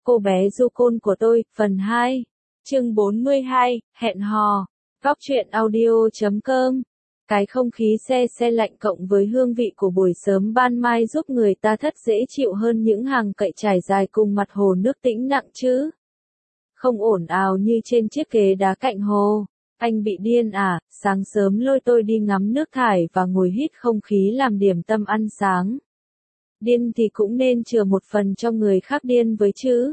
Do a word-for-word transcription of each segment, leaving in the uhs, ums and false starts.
Cô bé du côn của tôi, phần hai. Chương bốn mươi hai, hẹn hò. Góc truyện audio chấm com. Cái không khí se se lạnh cộng với hương vị của buổi sớm ban mai giúp người ta thất dễ chịu hơn những hàng cậy trải dài cùng mặt hồ nước tĩnh lặng chứ. Không ồn ào như trên chiếc ghế đá cạnh hồ. Anh bị điên à, sáng sớm lôi tôi đi ngắm nước thải và ngồi hít không khí làm điểm tâm ăn sáng. Điên thì cũng nên chừa một phần cho người khác điên với chứ.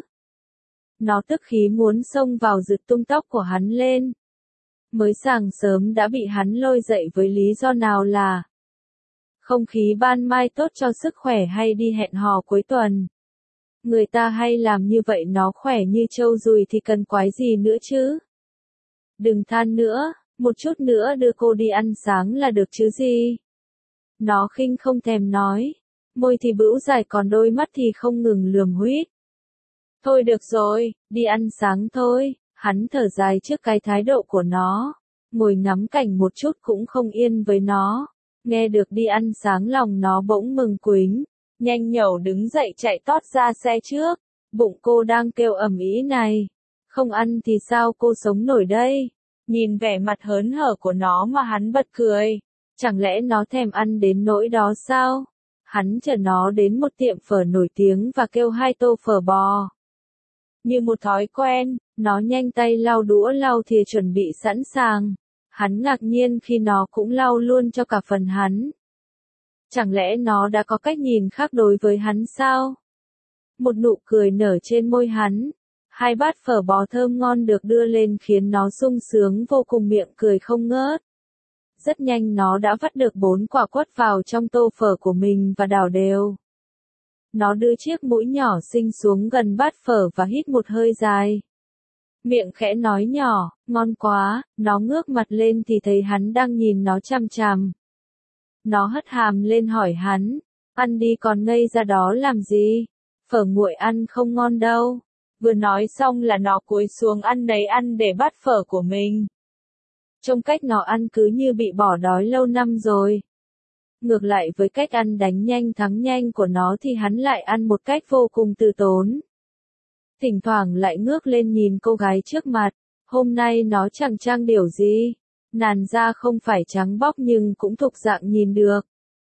Nó tức khí muốn xông vào giật tung tóc của hắn lên. Mới sáng sớm đã bị hắn lôi dậy với lý do nào là không khí ban mai tốt cho sức khỏe hay đi hẹn hò cuối tuần. Người ta hay làm như vậy, nó khỏe như trâu dùi thì cần quái gì nữa chứ. Đừng than nữa, một chút nữa đưa cô đi ăn sáng là được chứ gì. Nó khinh không thèm nói. Môi thì bữu dài còn đôi mắt thì không ngừng lườm huýt. Thôi được rồi, đi ăn sáng thôi. Hắn thở dài trước cái thái độ của nó. Ngồi ngắm cảnh một chút cũng không yên với nó. Nghe được đi ăn sáng lòng nó bỗng mừng quính. Nhanh nhẩu đứng dậy chạy tót ra xe trước. Bụng cô đang kêu ầm ĩ này. Không ăn thì sao cô sống nổi đây? Nhìn vẻ mặt hớn hở của nó mà hắn bật cười. Chẳng lẽ nó thèm ăn đến nỗi đó sao? Hắn chở nó đến một tiệm phở nổi tiếng và kêu hai tô phở bò. Như một thói quen, nó nhanh tay lau đũa lau thìa chuẩn bị sẵn sàng. Hắn ngạc nhiên khi nó cũng lau luôn cho cả phần hắn. Chẳng lẽ nó đã có cách nhìn khác đối với hắn sao? Một nụ cười nở trên môi hắn. Hai bát phở bò thơm ngon được đưa lên khiến nó sung sướng vô cùng, miệng cười không ngớt. Rất nhanh nó đã vắt được bốn quả quất vào trong tô phở của mình và đảo đều. Nó đưa chiếc mũi nhỏ xinh xuống gần bát phở và hít một hơi dài. Miệng khẽ nói nhỏ, ngon quá. Nó ngước mặt lên thì thấy hắn đang nhìn nó chằm chằm. Nó hất hàm lên hỏi hắn, ăn đi còn ngây ra đó làm gì? Phở nguội ăn không ngon đâu. Vừa nói xong là nó cúi xuống ăn đấy ăn để bắt phở của mình. Trông cách nó ăn cứ như bị bỏ đói lâu năm rồi. Ngược lại với cách ăn đánh nhanh thắng nhanh của nó thì hắn lại ăn một cách vô cùng từ tốn. Thỉnh thoảng lại ngước lên nhìn cô gái trước mặt. Hôm nay nó chẳng trang điểm gì. Làn da không phải trắng bóc nhưng cũng thuộc dạng nhìn được.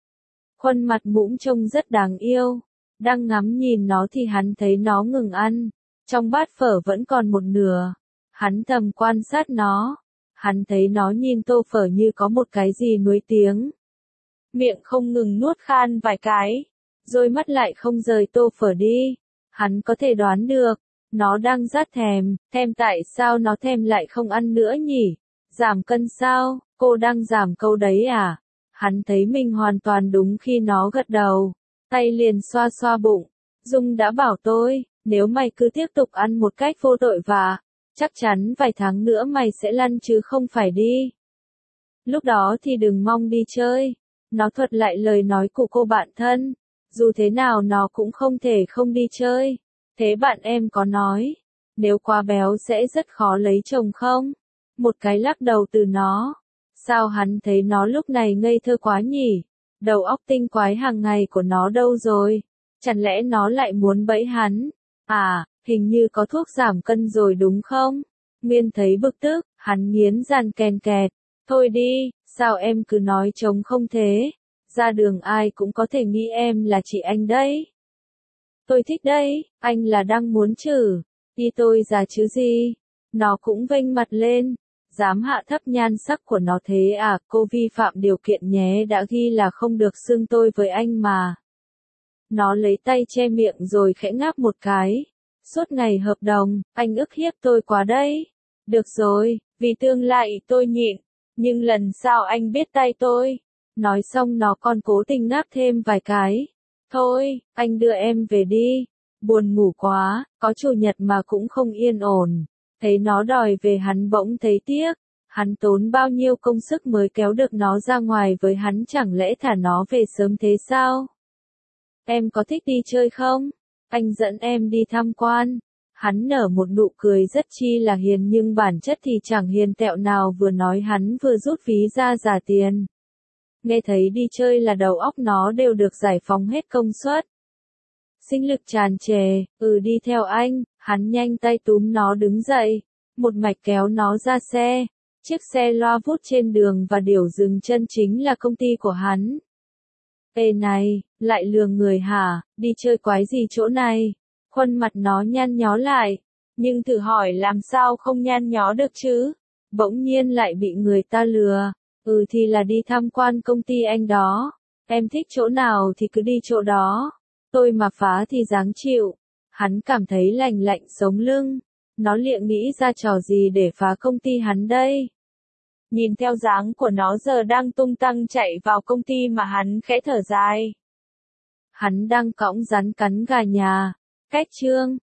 Khuôn mặt mũm trông rất đáng yêu. Đang ngắm nhìn nó thì hắn thấy nó ngừng ăn. Trong bát phở vẫn còn một nửa. Hắn thầm quan sát nó. Hắn thấy nó nhìn tô phở như có một cái gì nuối tiếng. Miệng không ngừng nuốt khan vài cái. Rồi mắt lại không rời tô phở đi. Hắn có thể đoán được. Nó đang rất thèm. Thèm tại sao nó thèm lại không ăn nữa nhỉ? Giảm cân sao? Cô đang giảm câu đấy à? Hắn thấy mình hoàn toàn đúng khi nó gật đầu. Tay liền xoa xoa bụng. Dung đã bảo tôi, nếu mày cứ tiếp tục ăn một cách vô tội vạ, chắc chắn vài tháng nữa mày sẽ lăn chứ không phải đi. Lúc đó thì đừng mong đi chơi. Nó thuật lại lời nói của cô bạn thân. Dù thế nào nó cũng không thể không đi chơi. Thế bạn em có nói, nếu quá béo sẽ rất khó lấy chồng không? Một cái lắc đầu từ nó. Sao hắn thấy nó lúc này ngây thơ quá nhỉ? Đầu óc tinh quái hàng ngày của nó đâu rồi? Chẳng lẽ nó lại muốn bẫy hắn? À, hình như có thuốc giảm cân rồi đúng không? Nguyên thấy bực tức, hắn nghiến răng kèn kẹt. Thôi đi, sao em cứ nói trống không thế? Ra đường ai cũng có thể nghĩ em là chị anh đấy. Tôi thích đấy, anh là đang muốn chử. Đi tôi ra chứ gì? Nó cũng vênh mặt lên. Dám hạ thấp nhan sắc của nó thế à? Cô vi phạm điều kiện nhé, đã ghi là không được xưng tôi với anh mà. Nó lấy tay che miệng rồi khẽ ngáp một cái. Suốt ngày hợp đồng, anh ức hiếp tôi quá đấy. Được rồi, vì tương lai tôi nhịn. Nhưng lần sau anh biết tay tôi. Nói xong nó còn cố tình ngáp thêm vài cái. Thôi, anh đưa em về đi. Buồn ngủ quá, có chủ nhật mà cũng không yên ổn. Thấy nó đòi về hắn bỗng thấy tiếc. Hắn tốn bao nhiêu công sức mới kéo được nó ra ngoài với hắn, chẳng lẽ thả nó về sớm thế sao? Em có thích đi chơi không? Anh dẫn em đi tham quan. Hắn nở một nụ cười rất chi là hiền nhưng bản chất thì chẳng hiền tẹo nào, vừa nói hắn vừa rút ví ra giả tiền. Nghe thấy đi chơi là đầu óc nó đều được giải phóng hết công suất. Sinh lực tràn trề, ừ đi theo anh, Hắn nhanh tay túm nó đứng dậy, một mạch kéo nó ra xe. Chiếc xe loa vút trên đường và điều dừng chân chính là công ty của hắn. Ê này, lại lừa người hả, đi chơi quái gì chỗ này? Khuôn mặt nó nhăn nhó lại, nhưng thử hỏi làm sao không nhăn nhó được chứ? Bỗng nhiên lại bị người ta lừa. Ừ thì là đi tham quan công ty anh đó. Em thích chỗ nào thì cứ đi chỗ đó. Tôi mà phá thì dáng chịu. Hắn cảm thấy lành lạnh sống lưng. Nó liệng nghĩ ra trò gì để phá công ty hắn đây? Nhìn theo dáng của nó giờ đang tung tăng chạy vào công ty mà hắn khẽ thở dài. Hắn đang cõng rắn cắn gà nhà. Cách chương